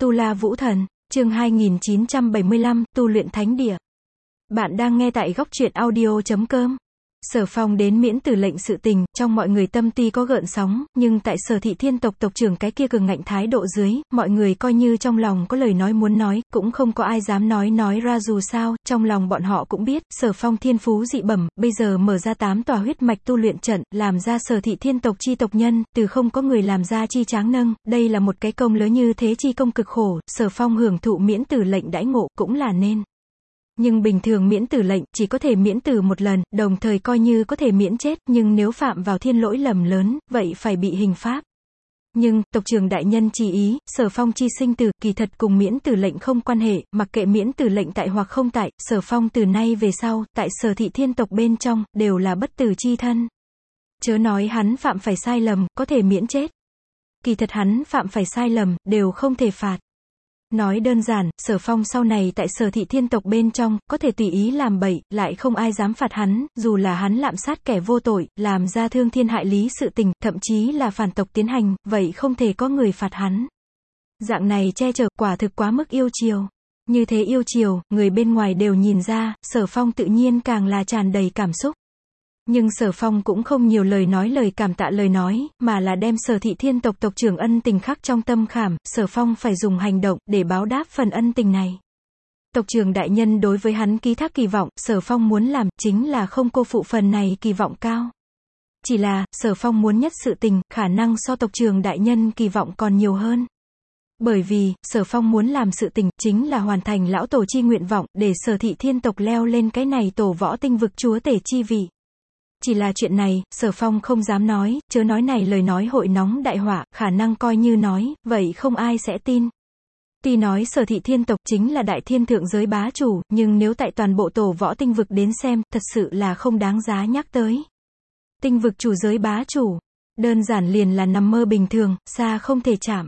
Tu La Vũ Thần, chương 2975, tu luyện thánh địa. Bạn đang nghe tại góc truyện audio.com. Sở Phong đến miễn tử lệnh sự tình, trong mọi người tâm tuy có gợn sóng, nhưng tại Sở Thị Thiên tộc tộc trưởng cái kia cường ngạnh thái độ dưới, mọi người coi như trong lòng có lời nói muốn nói, cũng không có ai dám nói ra, dù sao, trong lòng bọn họ cũng biết, Sở Phong thiên phú dị bẩm, bây giờ mở ra 8 tòa huyết mạch tu luyện trận, làm ra Sở Thị Thiên tộc chi tộc nhân, từ không có người làm ra chi tráng nâng, đây là một cái công lớn như thế chi công cực khổ, Sở Phong hưởng thụ miễn tử lệnh đãi ngộ, cũng là nên. Nhưng bình thường miễn tử lệnh, chỉ có thể miễn tử một lần, đồng thời coi như có thể miễn chết, nhưng nếu phạm vào thiên lỗi lầm lớn, vậy phải bị hình pháp. Nhưng, tộc trưởng đại nhân chỉ ý, Sở Phong chi sinh tử, kỳ thật cùng miễn tử lệnh không quan hệ, mặc kệ miễn tử lệnh tại hoặc không tại, Sở Phong từ nay về sau, tại Sở Thị Thiên tộc bên trong, đều là bất tử chi thân. Chớ nói hắn phạm phải sai lầm, có thể miễn chết. Kỳ thật hắn phạm phải sai lầm, đều không thể phạt. Nói đơn giản, Sở Phong sau này tại Sở Thị Thiên tộc bên trong, có thể tùy ý làm bậy, lại không ai dám phạt hắn, dù là hắn lạm sát kẻ vô tội, làm ra thương thiên hại lý sự tình, thậm chí là phản tộc tiến hành, vậy không thể có người phạt hắn. Dạng này che chở, quả thực quá mức yêu chiều. Như thế yêu chiều, người bên ngoài đều nhìn ra, Sở Phong tự nhiên càng là tràn đầy cảm xúc. Nhưng Sở Phong cũng không nhiều lời cảm tạ lời nói, mà là đem Sở Thị Thiên tộc tộc trưởng ân tình khắc trong tâm khảm, Sở Phong phải dùng hành động, để báo đáp phần ân tình này. Tộc trưởng đại nhân đối với hắn ký thác kỳ vọng, Sở Phong muốn làm, chính là không cô phụ phần này kỳ vọng cao. Chỉ là, Sở Phong muốn nhất sự tình, khả năng so tộc trưởng đại nhân kỳ vọng còn nhiều hơn. Bởi vì, Sở Phong muốn làm sự tình, chính là hoàn thành lão tổ chi nguyện vọng, để Sở Thị Thiên tộc leo lên cái này tổ võ tinh vực chúa tể chi vị. Chỉ là chuyện này, Sở Phong không dám nói, chớ nói này lời nói hội nóng đại họa, khả năng coi như nói, vậy không ai sẽ tin. Tuy nói Sở Thị Thiên tộc chính là đại thiên thượng giới bá chủ, nhưng nếu tại toàn bộ tổ võ tinh vực đến xem, thật sự là không đáng giá nhắc tới. Tinh vực chủ giới bá chủ, đơn giản liền là nằm mơ bình thường, xa không thể chạm.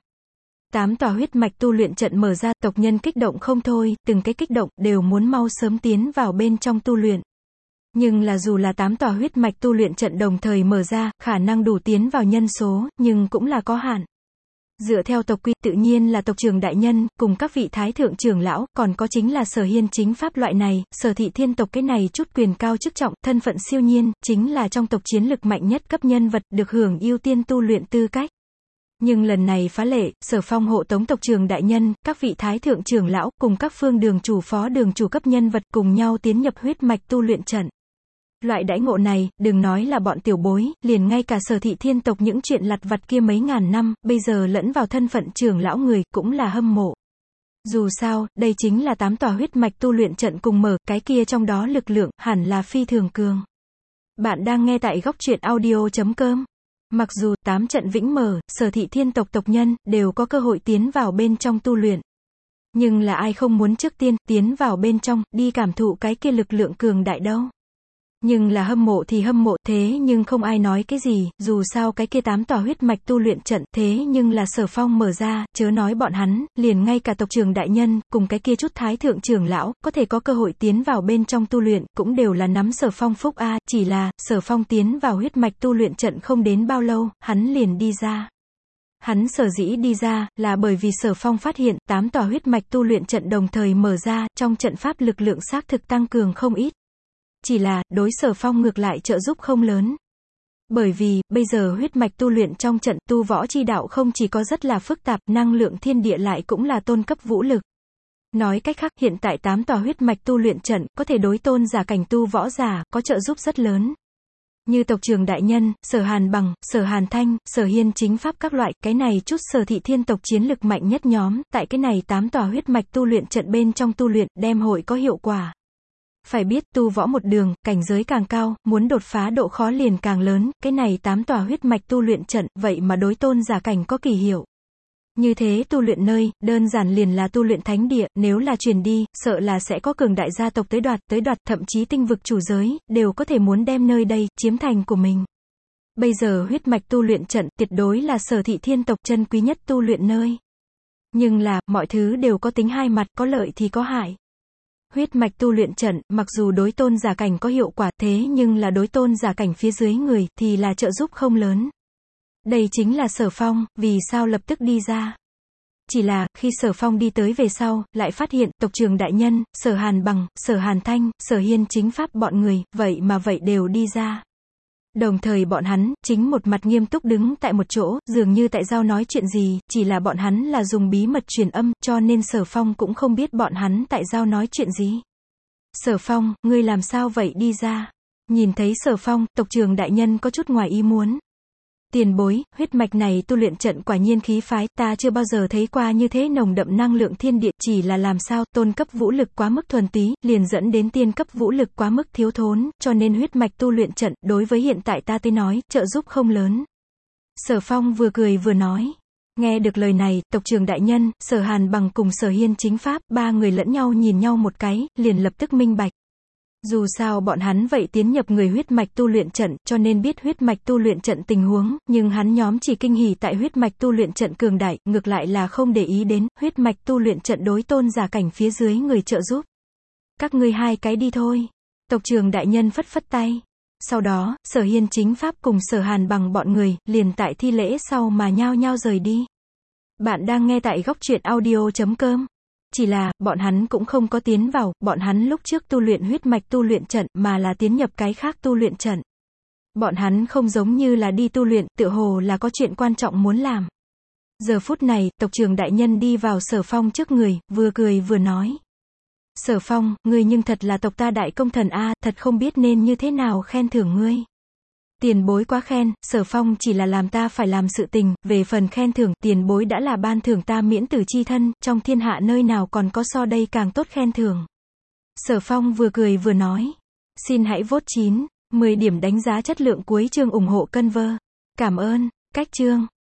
8 tòa huyết mạch tu luyện trận mở ra, tộc nhân kích động không thôi, từng cái kích động, đều muốn mau sớm tiến vào bên trong tu luyện. Nhưng là dù là 8 tòa huyết mạch tu luyện trận đồng thời mở ra, khả năng đủ tiến vào nhân số, nhưng cũng là có hạn. Dựa theo tộc quy, tự nhiên là tộc trưởng đại nhân, cùng các vị thái thượng trưởng lão, còn có chính là Sở Hiên chính pháp loại này, Sở Thị Thiên tộc cái này chút quyền cao chức trọng, thân phận siêu nhiên, chính là trong tộc chiến lực mạnh nhất cấp nhân vật, được hưởng ưu tiên tu luyện tư cách. Nhưng lần này phá lệ, Sở Phong hộ tống tộc trưởng đại nhân, các vị thái thượng trưởng lão, cùng các phương đường chủ phó đường chủ cấp nhân vật cùng nhau tiến nhập huyết mạch tu luyện trận. Loại đãi ngộ này, đừng nói là bọn tiểu bối, liền ngay cả Sở Thị Thiên tộc những chuyện lặt vặt kia mấy ngàn năm, bây giờ lẫn vào thân phận trưởng lão người, cũng là hâm mộ. Dù sao, đây chính là 8 tòa huyết mạch tu luyện trận cùng mở, cái kia trong đó lực lượng, hẳn là phi thường cường. Bạn đang nghe tại góc truyện audio.com. Mặc dù 8 trận vĩnh mở, Sở Thị Thiên tộc tộc nhân, đều có cơ hội tiến vào bên trong tu luyện. Nhưng là ai không muốn trước tiên, tiến vào bên trong, đi cảm thụ cái kia lực lượng cường đại đâu. Nhưng là hâm mộ thì hâm mộ, thế nhưng không ai nói cái gì, dù sao cái kia 8 tòa huyết mạch tu luyện trận, thế nhưng là Sở Phong mở ra, chớ nói bọn hắn, liền ngay cả tộc trưởng đại nhân, cùng cái kia chút thái thượng trưởng lão, có thể có cơ hội tiến vào bên trong tu luyện, cũng đều là nắm Sở Phong phúc a, chỉ là, Sở Phong tiến vào huyết mạch tu luyện trận không đến bao lâu, hắn liền đi ra. Hắn sở dĩ đi ra, là bởi vì Sở Phong phát hiện, 8 tòa huyết mạch tu luyện trận đồng thời mở ra, trong trận pháp lực lượng xác thực tăng cường không ít. Chỉ là, đối Sở Phong ngược lại trợ giúp không lớn. Bởi vì, bây giờ huyết mạch tu luyện trong trận tu võ chi đạo không chỉ có rất là phức tạp, năng lượng thiên địa lại cũng là tôn cấp vũ lực. Nói cách khác, hiện tại 8 tòa huyết mạch tu luyện trận, có thể đối tôn giả cảnh tu võ giả, có trợ giúp rất lớn. Như tộc trưởng đại nhân, Sở Hàn Bằng, Sở Hàn Thanh, Sở Hiên chính pháp các loại, cái này chút Sở Thị Thiên tộc chiến lực mạnh nhất nhóm, tại cái này 8 tòa huyết mạch tu luyện trận bên trong tu luyện, đem hội có hiệu quả. Phải biết, tu võ một đường, cảnh giới càng cao, muốn đột phá độ khó liền càng lớn, cái này 8 tòa huyết mạch tu luyện trận, vậy mà đối tôn giả cảnh có kỳ hiệu. Như thế tu luyện nơi, đơn giản liền là tu luyện thánh địa, nếu là truyền đi, sợ là sẽ có cường đại gia tộc tới đoạt, thậm chí tinh vực chủ giới, đều có thể muốn đem nơi đây, chiếm thành của mình. Bây giờ huyết mạch tu luyện trận, tuyệt đối là Sở Thị Thiên tộc chân quý nhất tu luyện nơi. Nhưng là, mọi thứ đều có tính hai mặt, có lợi thì có hại. Huyết mạch tu luyện trận, mặc dù đối tôn giả cảnh có hiệu quả, thế nhưng là đối tôn giả cảnh phía dưới người, thì là trợ giúp không lớn. Đây chính là Sở Phong, vì sao lập tức đi ra. Chỉ là, khi Sở Phong đi tới về sau, lại phát hiện, tộc trưởng đại nhân, Sở Hàn Bằng, Sở Hàn Thanh, Sở Hiên Chính Pháp bọn người, vậy đều đi ra. Đồng thời bọn hắn, chính một mặt nghiêm túc đứng tại một chỗ, dường như tại giao nói chuyện gì, chỉ là bọn hắn là dùng bí mật truyền âm, cho nên Sở Phong cũng không biết bọn hắn tại giao nói chuyện gì. Sở Phong, ngươi làm sao vậy đi ra? Nhìn thấy Sở Phong, tộc trưởng đại nhân có chút ngoài ý muốn. Tiền bối, huyết mạch này tu luyện trận quả nhiên khí phái, ta chưa bao giờ thấy qua như thế nồng đậm năng lượng thiên địa, chỉ là làm sao, tôn cấp vũ lực quá mức thuần túy, liền dẫn đến tiên cấp vũ lực quá mức thiếu thốn, cho nên huyết mạch tu luyện trận, đối với hiện tại ta tới nói, trợ giúp không lớn. Sở Phong vừa cười vừa nói. Nghe được lời này, tộc trưởng đại nhân, Sở Hàn Bằng cùng Sở Hiên Chính Pháp, ba người lẫn nhau nhìn nhau một cái, liền lập tức minh bạch. Dù sao bọn hắn vậy tiến nhập người huyết mạch tu luyện trận, cho nên biết huyết mạch tu luyện trận tình huống, nhưng hắn nhóm chỉ kinh hỉ tại huyết mạch tu luyện trận cường đại, ngược lại là không để ý đến, huyết mạch tu luyện trận đối tôn giả cảnh phía dưới người trợ giúp. Các ngươi hai cái đi thôi. Tộc trưởng đại nhân phất phất tay. Sau đó, Sở Hiên Chính Pháp cùng Sở Hàn Bằng bọn người, liền tại thi lễ sau mà nhao nhao rời đi. Bạn đang nghe tại góc truyện audio.com. Chỉ là, bọn hắn cũng không có tiến vào, bọn hắn lúc trước tu luyện huyết mạch tu luyện trận, mà là tiến nhập cái khác tu luyện trận. Bọn hắn không giống như là đi tu luyện, tựa hồ là có chuyện quan trọng muốn làm. Giờ phút này, tộc trưởng đại nhân đi vào Sở Phong trước người, vừa cười vừa nói. Sở Phong, ngươi nhưng thật là tộc ta đại công thần a, thật không biết nên như thế nào khen thưởng ngươi. Tiền bối quá khen, Sở Phong chỉ là làm ta phải làm sự tình, về phần khen thưởng, tiền bối đã là ban thưởng ta miễn tử chi thân, trong thiên hạ nơi nào còn có so đây càng tốt khen thưởng. Sở Phong vừa cười vừa nói. Xin hãy vote 9, 10 điểm đánh giá chất lượng cuối chương ủng hộ Conver. Cảm ơn, cách chương.